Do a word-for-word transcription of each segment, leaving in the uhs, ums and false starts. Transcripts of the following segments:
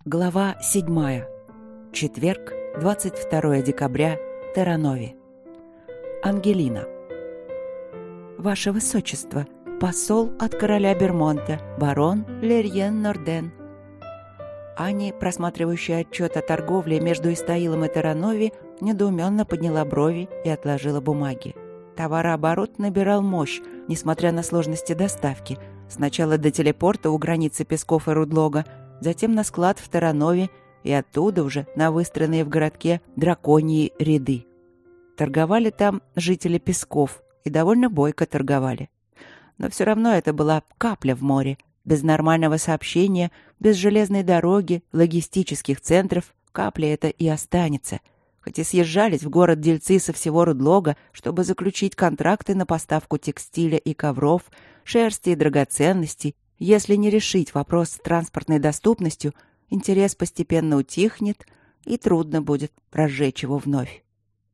Глава седьмая. Четверг, двадцать второе декабря, Терранови. Ангелина. Ваше Высочество, посол от короля Бермонта, барон Лерьен Норден. Ани, просматривающая отчет о торговле между Истаилом и Терранови, недоуменно подняла брови и отложила бумаги. Товарооборот набирал мощь, несмотря на сложности доставки. Сначала до телепорта у границы Песков и Рудлога, затем на склад в Терранови и оттуда уже на выстроенные в городке драконьи ряды. Торговали там жители Песков и довольно бойко торговали. Но все равно это была капля в море. Без нормального сообщения, без железной дороги, логистических центров капля это и останется. Хоть и съезжались в город дельцы со всего Рудлога, чтобы заключить контракты на поставку текстиля и ковров, шерсти и драгоценностей, если не решить вопрос с транспортной доступностью, интерес постепенно утихнет, и трудно будет разжечь его вновь.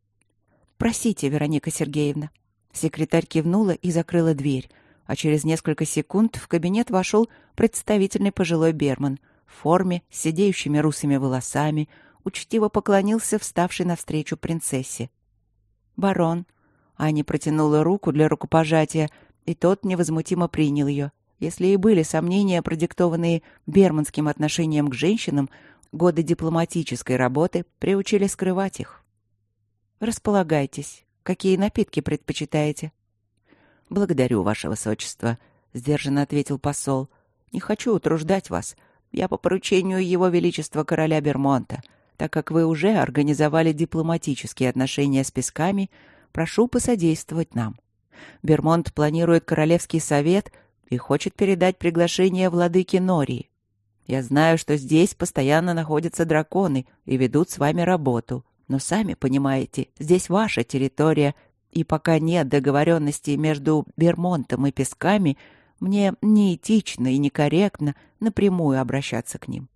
«Просите, Вероника Сергеевна». Секретарь кивнула и закрыла дверь, а через несколько секунд в кабинет вошел представительный пожилой берман в форме с сидеющими русыми волосами, учтиво поклонился вставшей навстречу принцессе. «Барон». Аня протянула руку для рукопожатия, и тот невозмутимо принял ее. Если и были сомнения, продиктованные берманским отношением к женщинам, годы дипломатической работы приучили скрывать их. «Располагайтесь. Какие напитки предпочитаете?» «Благодарю, Ваше Высочество», — сдержанно ответил посол. «Не хочу утруждать вас. Я по поручению Его Величества короля Бермонта. Так как вы уже организовали дипломатические отношения с Песками, прошу посодействовать нам. Бермонт планирует Королевский совет и хочет передать приглашение владыке Нории. Я знаю, что здесь постоянно находятся драконы и ведут с вами работу. Но сами понимаете, здесь ваша территория, и пока нет договоренности между Бермонтом и Песками, мне неэтично и некорректно напрямую обращаться к ним.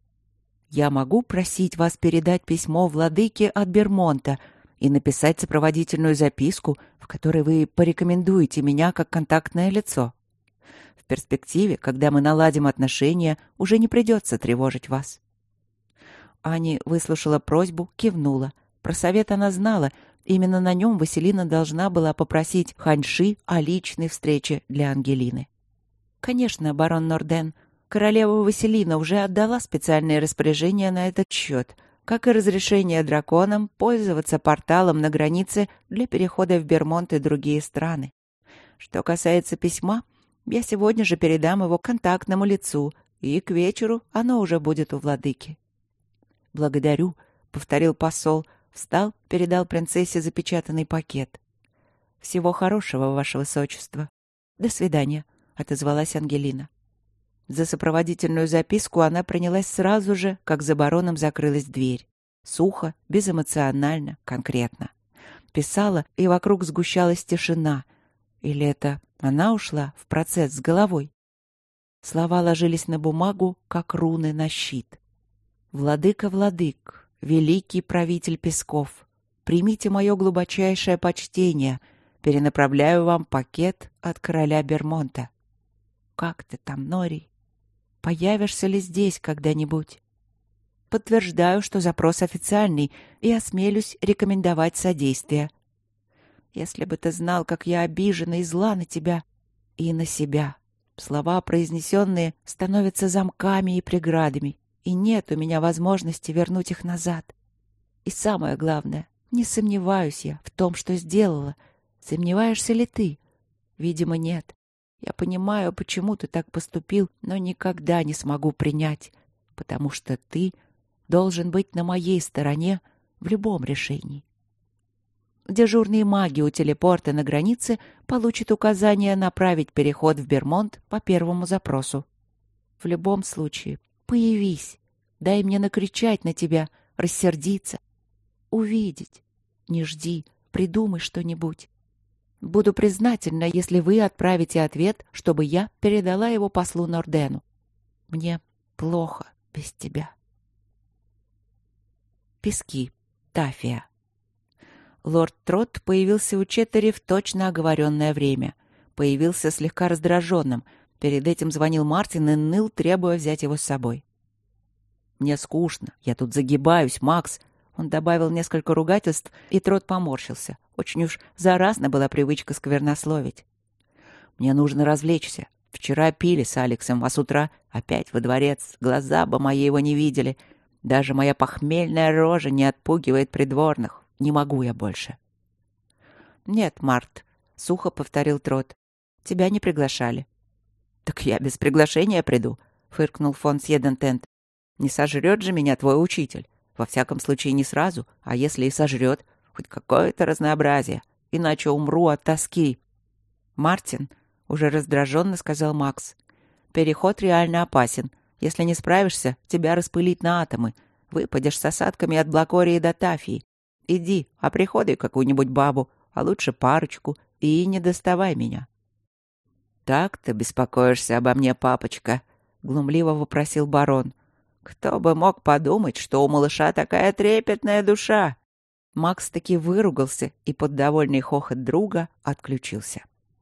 Я могу просить вас передать письмо владыке от Бермонта и написать сопроводительную записку, в которой вы порекомендуете меня как контактное лицо. В перспективе, когда мы наладим отношения, уже не придется тревожить вас». Ани выслушала просьбу, кивнула. Про совет она знала. Именно на нем Василина должна была попросить Ханьши о личной встрече для Ангелины. «Конечно, барон Норден. Королева Василина уже отдала специальные распоряжения на этот счет, как и разрешение драконам пользоваться порталом на границе для перехода в Бермонт и другие страны. Что касается письма, я сегодня же передам его контактному лицу, и к вечеру оно уже будет у владыки». «Благодарю», — повторил посол, встал, передал принцессе запечатанный пакет. «Всего хорошего, Ваше Высочество». «До свидания», — отозвалась Ангелина. За сопроводительную записку она принялась сразу же, как за бароном закрылась дверь. Сухо, безэмоционально, конкретно. Писала, и вокруг сгущалась тишина. Или это она ушла в процесс с головой? Слова ложились на бумагу, как руны на щит. «Владыка, владык, великий правитель Песков, примите мое глубочайшее почтение, перенаправляю вам пакет от короля Бермонта. Как ты там, Норий? Появишься ли здесь когда-нибудь? Подтверждаю, что запрос официальный, и осмелюсь рекомендовать содействие. Если бы ты знал, как я обижена и зла на тебя и на себя. Слова, произнесенные, становятся замками и преградами, и нет у меня возможности вернуть их назад. И самое главное, не сомневаюсь я в том, что сделала. Сомневаешься ли ты? Видимо, нет. Я понимаю, почему ты так поступил, но никогда не смогу принять, потому что ты должен быть на моей стороне в любом решении. Дежурные маги у телепорта на границе получат указание направить переход в Бермонт по первому запросу. В любом случае, появись, дай мне накричать на тебя, рассердиться, увидеть. Не жди, придумай что-нибудь. Буду признательна, если вы отправите ответ, чтобы я передала его послу Нордену. Мне плохо без тебя. Пески. Тафия. Лорд Трот появился у Четтери в точно оговоренное время. Появился слегка раздраженным. Перед этим звонил Мартин и ныл, требуя взять его с собой. Мне скучно, я тут загибаюсь, Макс». Он добавил несколько ругательств, и Трот поморщился. Очень уж заразна была привычка сквернословить. «Мне нужно развлечься. Вчера пили с Алексом, а с утра опять во дворец. Глаза бы мои его не видели. Даже моя похмельная рожа не отпугивает придворных. Не могу я больше». «Нет, Март», — сухо повторил Трот. «Тебя не приглашали». «Так я без приглашения приду», — фыркнул фон Сьедентент. «Не сожрет же меня твой учитель. Во всяком случае, не сразу, а если и сожрет, хоть какое-то разнообразие, иначе умру от тоски». «Мартин», — уже раздраженно сказал Макс, — «переход реально опасен. Если не справишься, тебя распылить на атомы. Выпадешь с осадками от Блакории до Тафии. Иди, оприходуй какую-нибудь бабу, а лучше парочку, и не доставай меня». «Так ты беспокоишься обо мне, папочка?» — глумливо вопросил барон. «Кто бы мог подумать, что у малыша такая трепетная душа?» Макс таки выругался и под довольный хохот друга отключился.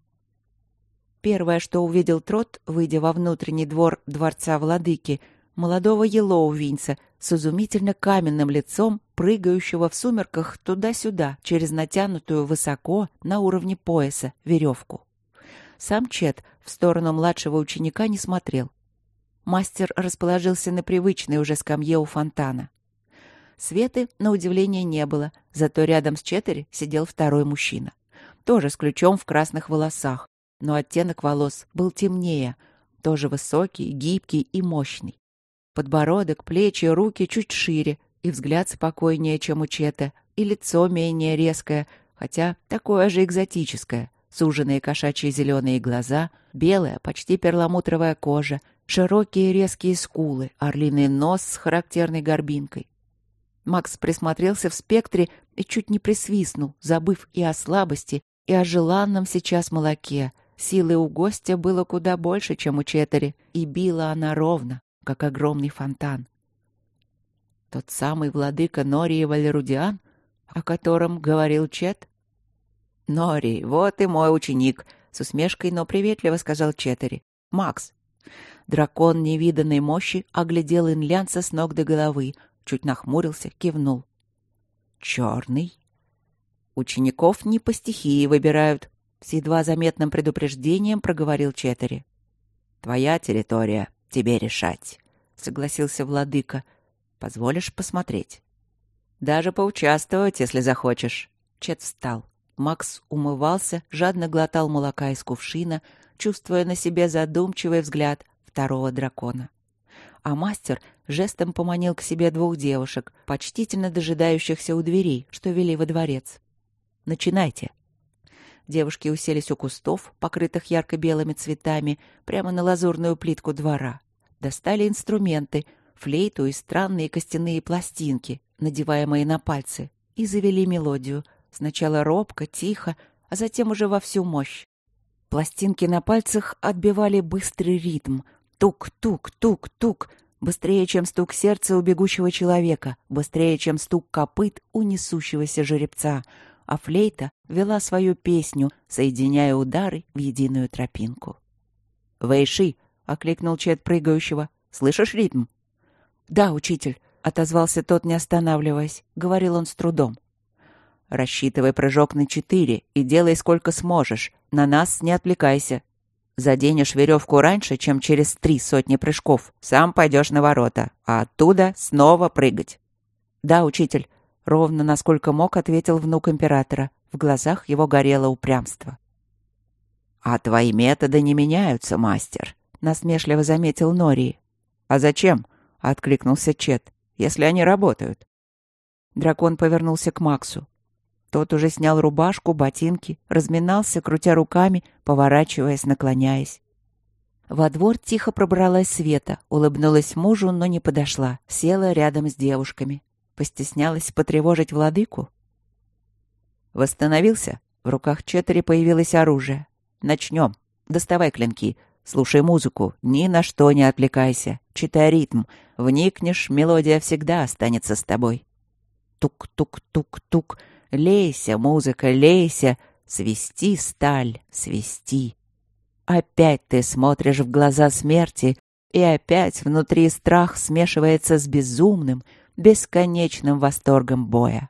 Первое, что увидел Трот, выйдя во внутренний двор дворца владыки, молодого Елоувинца с изумительно каменным лицом, прыгающего в сумерках туда-сюда через натянутую высоко на уровне пояса веревку. Сам Чет в сторону младшего ученика не смотрел. Мастер расположился на привычной уже скамье у фонтана. Светы, на удивление, не было, зато рядом с Четери сидел второй мужчина. Тоже с ключом в красных волосах, но оттенок волос был темнее, тоже высокий, гибкий и мощный. Подбородок, плечи, руки чуть шире, и взгляд спокойнее, чем у Чета, и лицо менее резкое, хотя такое же экзотическое. Суженные кошачьи зеленые глаза, белая, почти перламутровая кожа, широкие резкие скулы, орлиный нос с характерной горбинкой. Макс присмотрелся в спектре и чуть не присвистнул, забыв и о слабости, и о желанном сейчас молоке. Силы у гостя было куда больше, чем у Четери, и била она ровно, как огромный фонтан. Тот самый владыка Нории Валерудиан, о котором говорил Чет? «Норий, вот и мой ученик», — с усмешкой, но приветливо сказал Четери. «Макс». Дракон невиданной мощи оглядел инлянца с ног до головы, чуть нахмурился, кивнул. «Черный?» «Учеников не по стихии выбирают», — с едва заметным предупреждением проговорил Четери. «Твоя территория, тебе решать», — согласился владыка. «Позволишь посмотреть?» «Даже поучаствовать, если захочешь». Чет встал. Макс умывался, жадно глотал молока из кувшина, чувствуя на себе задумчивый взгляд второго дракона. А мастер жестом поманил к себе двух девушек, почтительно дожидающихся у дверей, что вели во дворец. «Начинайте». Девушки уселись у кустов, покрытых ярко-белыми цветами, прямо на лазурную плитку двора. Достали инструменты, флейту и странные костяные пластинки, надеваемые на пальцы, и завели мелодию. Сначала робко, тихо, а затем уже во всю мощь. Пластинки на пальцах отбивали быстрый ритм. Тук-тук-тук-тук. Быстрее, чем стук сердца у бегущего человека, быстрее, чем стук копыт у несущегося жеребца. А флейта вела свою песню, соединяя удары в единую тропинку. «Вэйши!» — окликнул Чет прыгающего. «Слышишь ритм?» «Да, учитель», — отозвался тот, не останавливаясь. Говорил он с трудом. «Рассчитывай прыжок на четыре и делай сколько сможешь. На нас не отвлекайся. Заденешь веревку раньше, чем через три сотни прыжков, сам пойдешь на ворота, а оттуда снова прыгать». «Да, учитель», — ровно насколько мог, ответил внук императора. В глазах его горело упрямство. «А твои методы не меняются, мастер», — насмешливо заметил Нории. «А зачем?» — откликнулся Чет. «Если они работают». Дракон повернулся к Максу. Тот уже снял рубашку, ботинки, разминался, крутя руками, поворачиваясь, наклоняясь. Во двор тихо пробралась Света, улыбнулась мужу, но не подошла, села рядом с девушками. Постеснялась потревожить владыку. «Восстановился?» В руках Четери появилось оружие. «Начнем. Доставай клинки. Слушай музыку. Ни на что не отвлекайся. Читай ритм. Вникнешь, мелодия всегда останется с тобой. Тук-тук-тук-тук. Лейся, музыка, лейся. Свисти, сталь, свисти. Опять ты смотришь в глаза смерти, И опять внутри страх смешивается с безумным, бесконечным восторгом боя.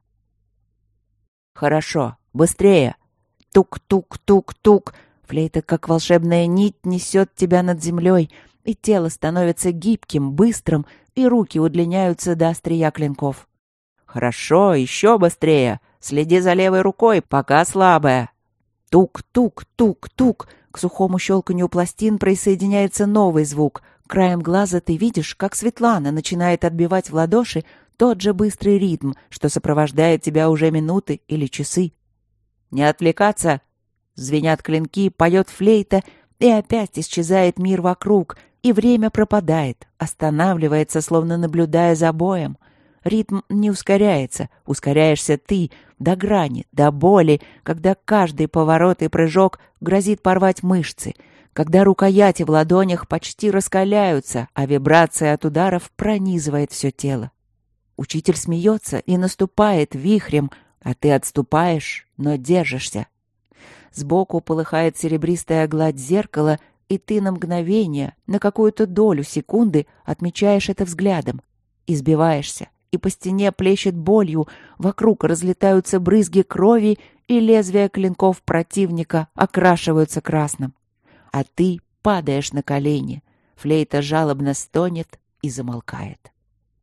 «Хорошо, быстрее!» Тук-тук-тук-тук. Флейта, как волшебная нить, несет тебя над землей, и тело становится гибким, быстрым, и руки удлиняются до острия клинков. «Хорошо, еще быстрее! Следи за левой рукой, пока слабая!» Тук-тук-тук-тук. К сухому щелканью пластин присоединяется новый звук. Краем глаза ты видишь, как Светлана начинает отбивать в ладоши тот же быстрый ритм, что сопровождает тебя уже минуты или часы. «Не отвлекаться!» Звенят клинки, поет флейта, и опять исчезает мир вокруг, и время пропадает, останавливается, словно наблюдая за боем. Ритм не ускоряется, ускоряешься ты, до грани, до боли, когда каждый поворот и прыжок грозит порвать мышцы, когда рукояти в ладонях почти раскаляются, а вибрация от ударов пронизывает все тело. Учитель смеется и наступает вихрем, а ты отступаешь, но держишься. Сбоку полыхает серебристая гладь зеркала, и ты на мгновение, на какую-то долю секунды отмечаешь это взглядом. Избиваешься, и по стене плещет болью, вокруг разлетаются брызги крови, и лезвия клинков противника окрашиваются красным. А ты падаешь на колени. Флейта жалобно стонет и замолкает.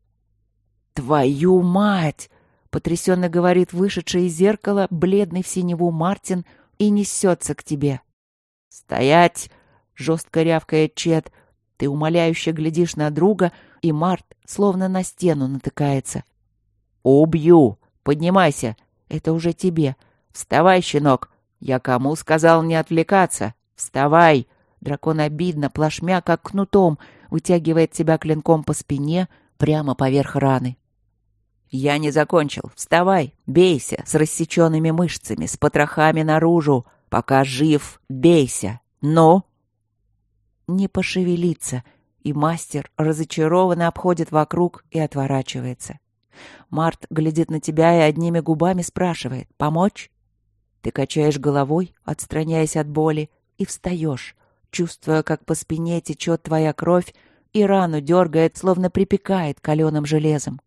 «Твою мать!» — потрясенно говорит вышедший из зеркала, бледный в синеву Мартин, и несется к тебе. «Стоять!» — жестко рявкает Чет. Ты умоляюще глядишь на друга, и Март словно на стену натыкается. «Убью! Поднимайся! Это уже тебе! Вставай, щенок! Я кому сказал не отвлекаться? Вставай!» Дракон обидно, плашмя, как кнутом, вытягивает тебя клинком по спине прямо поверх раны. «Я не закончил. Вставай, бейся с рассеченными мышцами, с потрохами наружу. Пока жив, бейся. Ну?» Не пошевелиться, и мастер разочарованно обходит вокруг и отворачивается. Март глядит на тебя и одними губами спрашивает: «Помочь?» Ты качаешь головой, отстраняясь от боли, и встаешь, чувствуя, как по спине течет твоя кровь, и рану дергает, словно припекает каленым железом.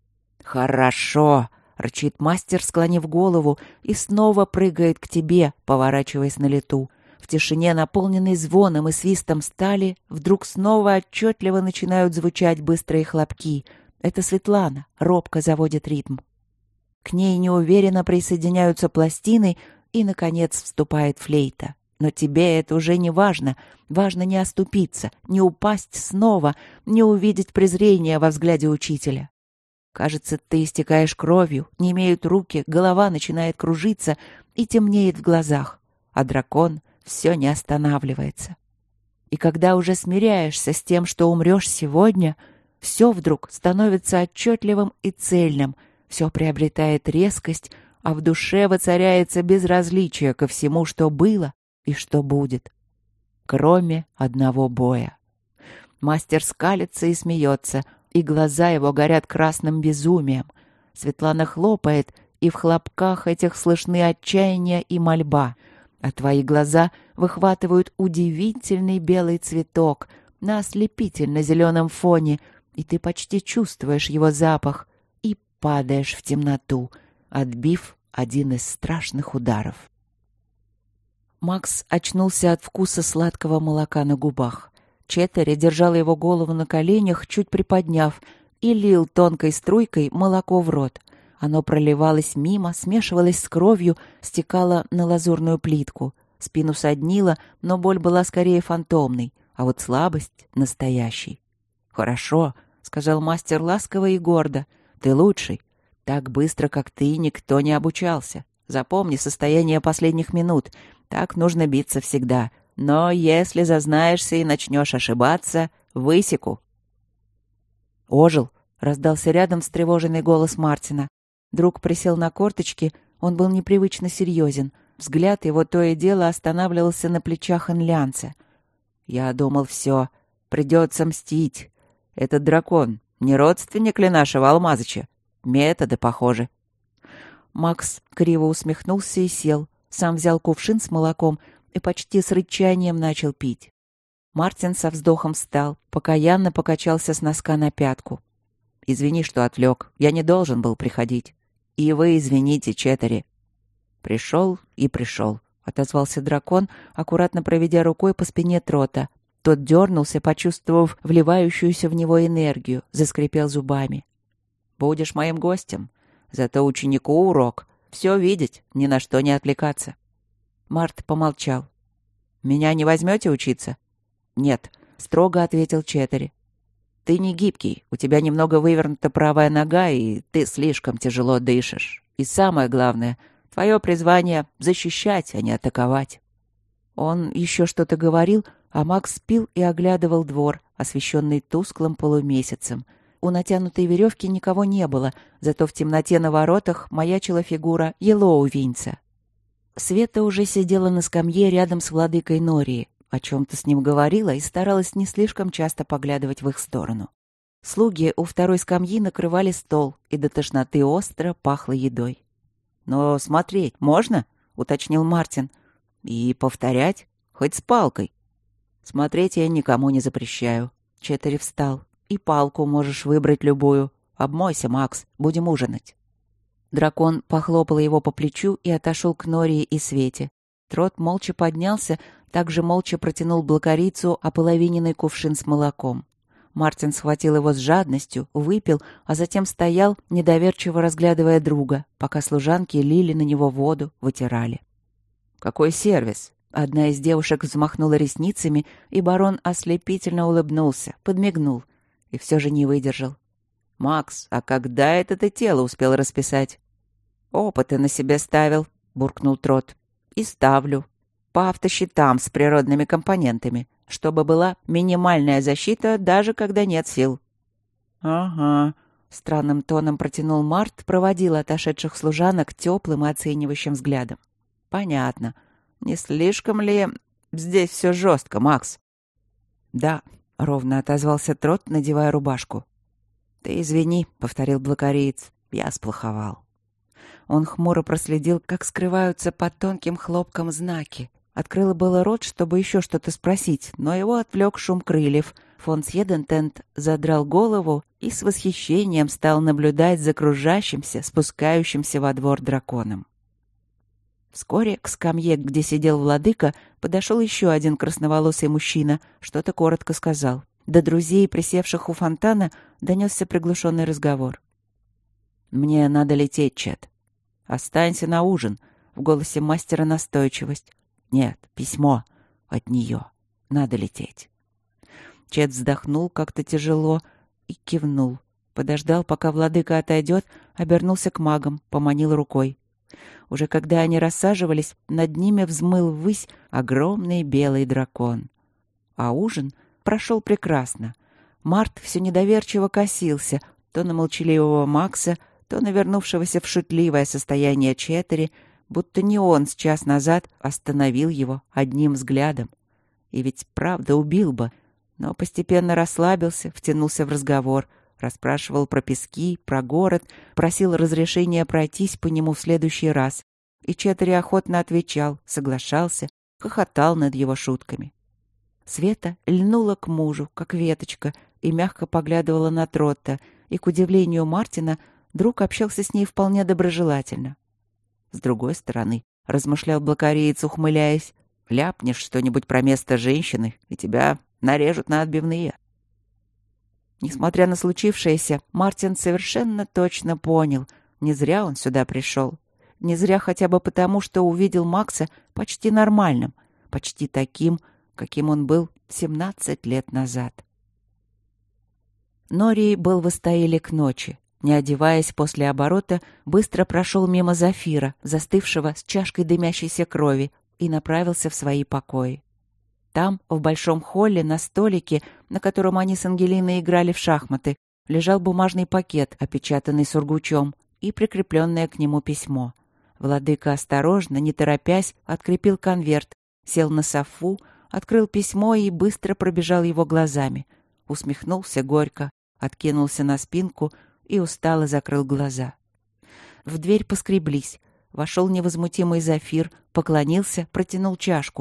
«Хорошо!» — рычит мастер, склонив голову, и снова прыгает к тебе, поворачиваясь на лету. В тишине, наполненной звоном и свистом стали, вдруг снова отчетливо начинают звучать быстрые хлопки. Это Светлана робко заводит ритм. К ней неуверенно присоединяются пластины, и, наконец, вступает флейта. Но тебе это уже не важно. Важно не оступиться, не упасть снова, не увидеть презрения во взгляде учителя. Кажется, ты истекаешь кровью, немеют руки, голова начинает кружиться и темнеет в глазах, а дракон все не останавливается. И когда уже смиряешься с тем, что умрешь сегодня, все вдруг становится отчетливым и цельным, все приобретает резкость, а в душе воцаряется безразличие ко всему, что было и что будет. Кроме одного боя. Мастер скалится и смеется, и глаза его горят красным безумием. Светлана хлопает, и в хлопках этих слышны отчаяние и мольба. А твои глаза выхватывают удивительный белый цветок на ослепительно-зеленом фоне, и ты почти чувствуешь его запах и падаешь в темноту, отбив один из страшных ударов. Макс очнулся от вкуса сладкого молока на губах. Четтери держал его голову на коленях, чуть приподняв, и лил тонкой струйкой молоко в рот. Оно проливалось мимо, смешивалось с кровью, стекало на лазурную плитку. Спину соднило, но боль была скорее фантомной, а вот слабость — настоящей. «Хорошо», — сказал мастер ласково и гордо. «Ты лучший. Так быстро, как ты, никто не обучался. Запомни состояние последних минут. Так нужно биться всегда. Но если зазнаешься и начнешь ошибаться, высеку». «Ожил», — раздался рядом встревоженный голос Мартина. Друг присел на корточки, он был непривычно серьезен. Взгляд его то и дело останавливался на плечах инлянца. «Я думал, все, придется мстить. Этот дракон не родственник ли нашего Алмазыча? Методы похожи». Макс криво усмехнулся и сел. Сам взял кувшин с молоком и почти с рычанием начал пить. Мартин со вздохом встал, покаянно покачался с носка на пятку. «Извини, что отвлек. Я не должен был приходить. И вы извините, Четтери». «Пришел и пришел», — отозвался дракон, аккуратно проведя рукой по спине Трота. Тот дернулся, почувствовав вливающуюся в него энергию, заскрипел зубами. «Будешь моим гостем. Зато ученику урок. Все видеть, ни на что не отвлекаться». Март помолчал. «Меня не возьмете учиться?» «Нет», — строго ответил Четтери. «Ты не гибкий, у тебя немного вывернута правая нога, и ты слишком тяжело дышишь. И самое главное, твое призвание — защищать, а не атаковать». Он еще что-то говорил, а Макс пил и оглядывал двор, освещенный тусклым полумесяцем. У натянутой веревки никого не было, зато в темноте на воротах маячила фигура Елоувинца. Света уже сидела на скамье рядом с владыкой Нории, о чем-то с ним говорила и старалась не слишком часто поглядывать в их сторону. Слуги у второй скамьи накрывали стол, и до тошноты остро пахло едой. «Но смотреть можно?» — уточнил Мартин. «И повторять? Хоть с палкой». «Смотреть я никому не запрещаю». Четтери встал. «И палку можешь выбрать любую. Обмойся, Макс, будем ужинать». Дракон похлопал его по плечу и отошел к Нории и Свете. Трот молча поднялся, также молча протянул блокарицу ополовиненный кувшин с молоком. Мартин схватил его с жадностью, выпил, а затем стоял, недоверчиво разглядывая друга, пока служанки лили на него воду, вытирали. «Какой сервис!» Одна из девушек взмахнула ресницами, и барон ослепительно улыбнулся, подмигнул и все же не выдержал. «Макс, а когда это ты тело успел расписать?» «Опыты на себе ставил», — буркнул Трот. «И ставлю. По автосчетам с природными компонентами, чтобы была минимальная защита, даже когда нет сил». «Ага», — странным тоном протянул Март, проводил отошедших служанок теплым и оценивающим взглядом. «Понятно. Не слишком ли здесь все жестко, Макс?» «Да», — ровно отозвался Трот, надевая рубашку. «Ты извини», — повторил блокариец, — «я сплоховал». Он хмуро проследил, как скрываются под тонким хлопком знаки. Открыл было рот, чтобы еще что-то спросить, но его отвлек шум крыльев. Фон Сьедентент задрал голову и с восхищением стал наблюдать за кружащимся, спускающимся во двор драконом. Вскоре к скамье, где сидел владыка, подошел еще один красноволосый мужчина, что-то коротко сказал. До друзей, присевших у фонтана, донесся приглушенный разговор. «Мне надо лететь, Чет». «Останься на ужин», — в голосе мастера настойчивость. «Нет, письмо от нее. Надо лететь». Чет вздохнул как-то тяжело и кивнул. Подождал, пока владыка отойдет, обернулся к магам, поманил рукой. Уже когда они рассаживались, над ними взмыл ввысь огромный белый дракон. А ужин прошел прекрасно. Март все недоверчиво косился то на молчаливого Макса, то на вернувшегося в шутливое состояние Четтери, будто не он с час назад остановил его одним взглядом. И ведь правда убил бы, но постепенно расслабился, втянулся в разговор, расспрашивал про пески, про город, просил разрешения пройтись по нему в следующий раз. И Четтери охотно отвечал, соглашался, хохотал над его шутками. Света льнула к мужу, как веточка, и мягко поглядывала на Тротта, и, к удивлению Мартина, друг общался с ней вполне доброжелательно. С другой стороны, размышлял блокариец, ухмыляясь, ляпнешь что-нибудь про место женщины, и тебя нарежут на отбивные. Несмотря на случившееся, Мартин совершенно точно понял, не зря он сюда пришел. Не зря хотя бы потому, что увидел Макса почти нормальным, почти таким, каким он был семнадцать лет назад. Норий был в Эстаиле к ночи. Не одеваясь после оборота, быстро прошел мимо Зафира, застывшего с чашкой дымящейся крови, и направился в свои покои. Там, в большом холле, на столике, на котором они с Ангелиной играли в шахматы, лежал бумажный пакет, опечатанный сургучом, и прикрепленное к нему письмо. Владыка осторожно, не торопясь, открепил конверт, сел на софу, открыл письмо и быстро пробежал его глазами. Усмехнулся горько, откинулся на спинку и устало закрыл глаза. В дверь поскреблись. Вошел невозмутимый Зафир, поклонился, протянул чашку,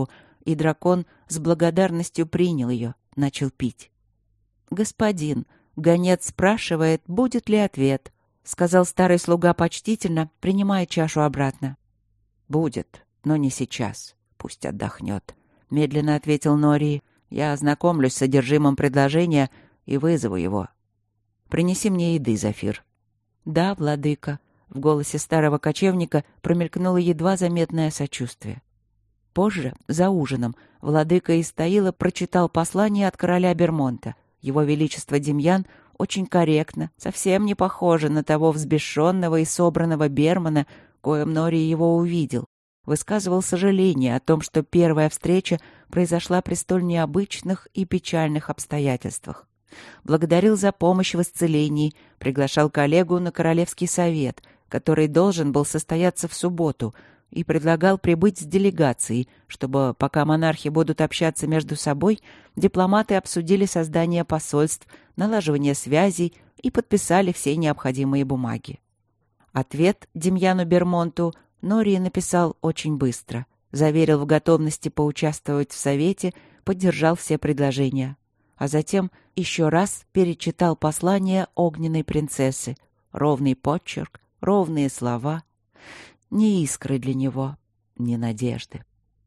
и дракон с благодарностью принял ее, начал пить. «Господин, гонец спрашивает, будет ли ответ», — сказал старый слуга почтительно, принимая чашу обратно. «Будет, но не сейчас. Пусть отдохнет», — медленно ответил Нории. «Я ознакомлюсь с содержимым предложения и вызову его. Принеси мне еды, Зафир». «Да, владыка», — в голосе старого кочевника промелькнуло едва заметное сочувствие. Позже, за ужином, владыка Истаила прочитал послание от короля Бермонта. Его Величество Демьян очень корректно, совсем не похоже на того взбешенного и собранного Бермана, коим Нори его увидел. Высказывал сожаление о том, что первая встреча произошла при столь необычных и печальных обстоятельствах. Благодарил за помощь в исцелении, приглашал коллегу на Королевский совет, который должен был состояться в субботу, и предлагал прибыть с делегацией, чтобы, пока монархи будут общаться между собой, дипломаты обсудили создание посольств, налаживание связей и подписали все необходимые бумаги. Ответ Демьяну Бермонту Нории написал очень быстро, заверил в готовности поучаствовать в совете, поддержал все предложения. А затем еще раз перечитал послание огненной принцессы. Ровный почерк, ровные слова. Ни искры для него, ни надежды.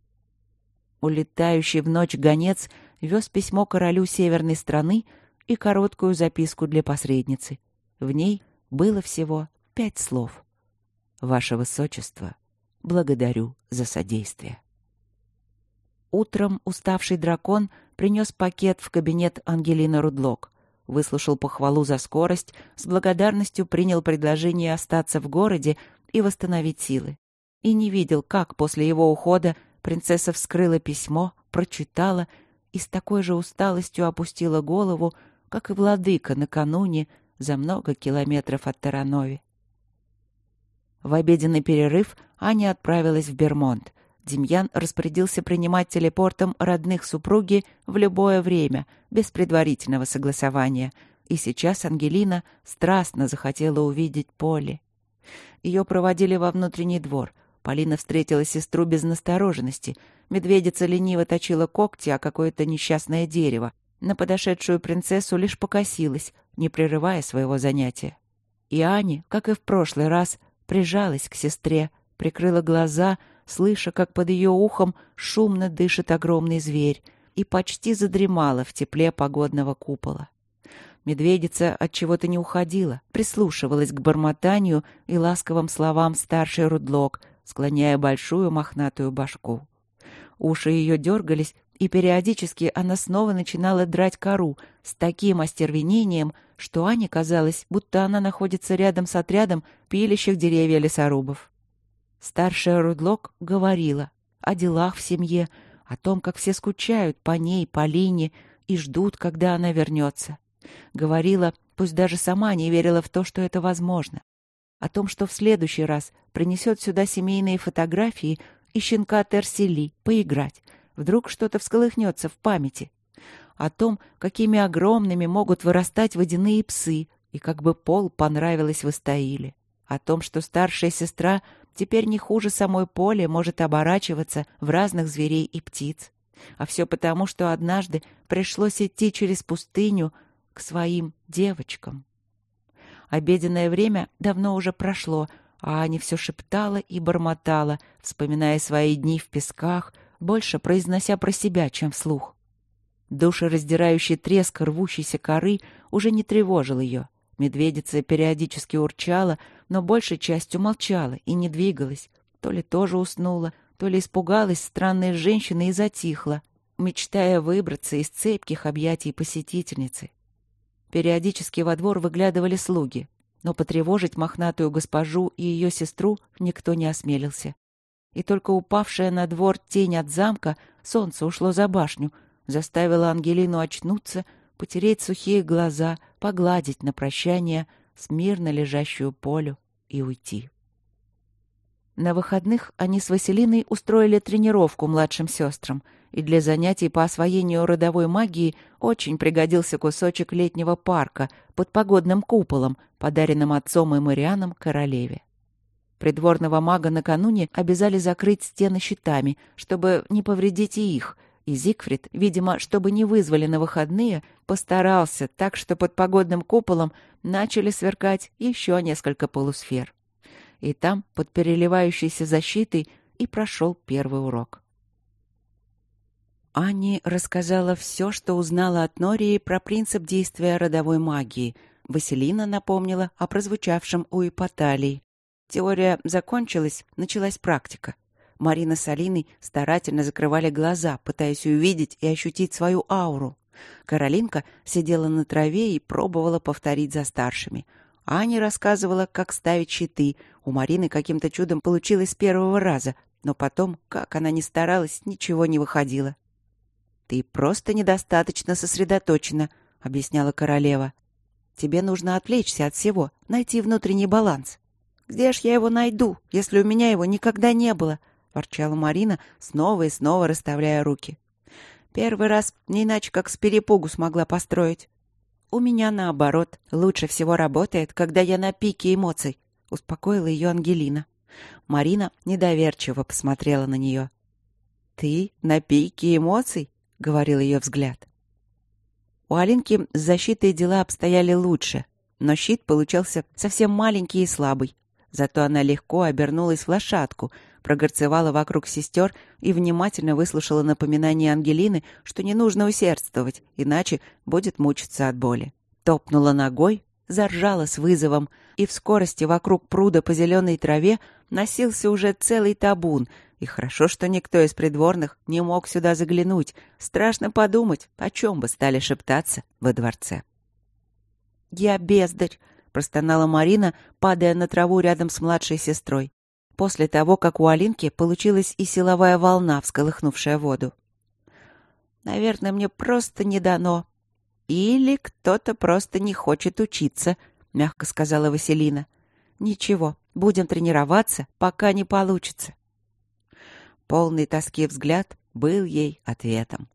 Улетающий в ночь гонец вез письмо королю северной страны и короткую записку для посредницы. В ней было всего пять слов. «Ваше Высочество, благодарю за содействие». Утром уставший дракон принес пакет в кабинет Ангелины Рудлок, выслушал похвалу за скорость, с благодарностью принял предложение остаться в городе и восстановить силы. И не видел, как после его ухода принцесса вскрыла письмо, прочитала и с такой же усталостью опустила голову, как и владыка накануне за много километров от Терранови. В обеденный перерыв Аня отправилась в Бермонт. Демьян распорядился принимать телепортом родных супруги в любое время, без предварительного согласования, и сейчас Ангелина страстно захотела увидеть Полли. Ее проводили во внутренний двор. Полина встретила сестру без настороженности. Медведица лениво точила когти о какое-то несчастное дерево. На подошедшую принцессу лишь покосилась, не прерывая своего занятия. И Аня, как и в прошлый раз, прижалась к сестре, прикрыла глаза, слыша, как под ее ухом шумно дышит огромный зверь, и почти задремала в тепле погодного купола. Медведица от чего-то не уходила, прислушивалась к бормотанию и ласковым словам старшей Рудлок, склоняя большую мохнатую башку. Уши ее дергались, и периодически она снова начинала драть кору с таким остервенением, что Ане казалось, будто она находится рядом с отрядом пилящих деревья лесорубов. Старшая Рудлок говорила о делах в семье, о том, как все скучают по ней, по Лине, и ждут, когда она вернется. Говорила, пусть даже сама не верила в то, что это возможно. О том, что в следующий раз принесет сюда семейные фотографии и щенка Терсели поиграть. Вдруг что-то всколыхнется в памяти. О том, какими огромными могут вырастать водяные псы, и как бы Пол понравилось в Истаиле. О том, что старшая сестра теперь не хуже самой Поли может оборачиваться в разных зверей и птиц. А все потому, что однажды пришлось идти через пустыню к своим девочкам. Обеденное время давно уже прошло, а Аня все шептала и бормотала, вспоминая свои дни в песках, больше произнося про себя, чем вслух. Душераздирающий треск рвущейся коры уже не тревожил ее. Медведица периодически урчала, но большей частью молчала и не двигалась. То ли тоже уснула, то ли испугалась странной женщины и затихла, мечтая выбраться из цепких объятий посетительницы. Периодически во двор выглядывали слуги, но потревожить мохнатую госпожу и ее сестру никто не осмелился. И только упавшая на двор тень от замка, солнце ушло за башню, заставило Ангелину очнуться, потереть сухие глаза, погладить на прощание смирно лежащую Полю и уйти. На выходных они с Василиной устроили тренировку младшим сестрам, и для занятий по освоению родовой магии очень пригодился кусочек летнего парка под погодным куполом, подаренным отцом и Марианом королеве. Придворного мага накануне обязали закрыть стены щитами, чтобы не повредить и их, и Зигфрид, видимо, чтобы не вызвали на выходные, постарался так, что под погодным куполом начали сверкать еще несколько полусфер. И там, под переливающейся защитой, и прошел первый урок. Анни рассказала все, что узнала от Нории про принцип действия родовой магии. Василина напомнила о прозвучавшем у Ипоталии. Теория закончилась, началась практика. Марина с Алиной старательно закрывали глаза, пытаясь увидеть и ощутить свою ауру. Каролинка сидела на траве и пробовала повторить за старшими. Аня рассказывала, как ставить щиты. У Марины каким-то чудом получилось с первого раза, но потом, как она ни старалась, ничего не выходило. «Ты просто недостаточно сосредоточена», — объясняла королева. «Тебе нужно отвлечься от всего, найти внутренний баланс». «Где ж я его найду, если у меня его никогда не было?» — ворчала Марина, снова и снова расставляя руки. «Первый раз не иначе как с перепугу смогла построить». «У меня, наоборот, лучше всего работает, когда я на пике эмоций», — успокоила ее Ангелина. Марина недоверчиво посмотрела на нее. «Ты на пике эмоций?» — говорил ее взгляд. У Алинки с защитой дела обстояли лучше, но щит получался совсем маленький и слабый. Зато она легко обернулась в лошадку, прогорцевала вокруг сестер и внимательно выслушала напоминание Ангелины, что не нужно усердствовать, иначе будет мучиться от боли. Топнула ногой, заржала с вызовом, и в скорости вокруг пруда по зеленой траве носился уже целый табун, и хорошо, что никто из придворных не мог сюда заглянуть. Страшно подумать, о чем бы стали шептаться во дворце. «Я бездарь!» — простонала Марина, падая на траву рядом с младшей сестрой. После того, как у Алинки получилась и силовая волна, всколыхнувшая воду. «Наверное, мне просто не дано. Или кто-то просто не хочет учиться», — мягко сказала Василина. «Ничего, будем тренироваться, пока не получится». Полный тоски взгляд был ей ответом.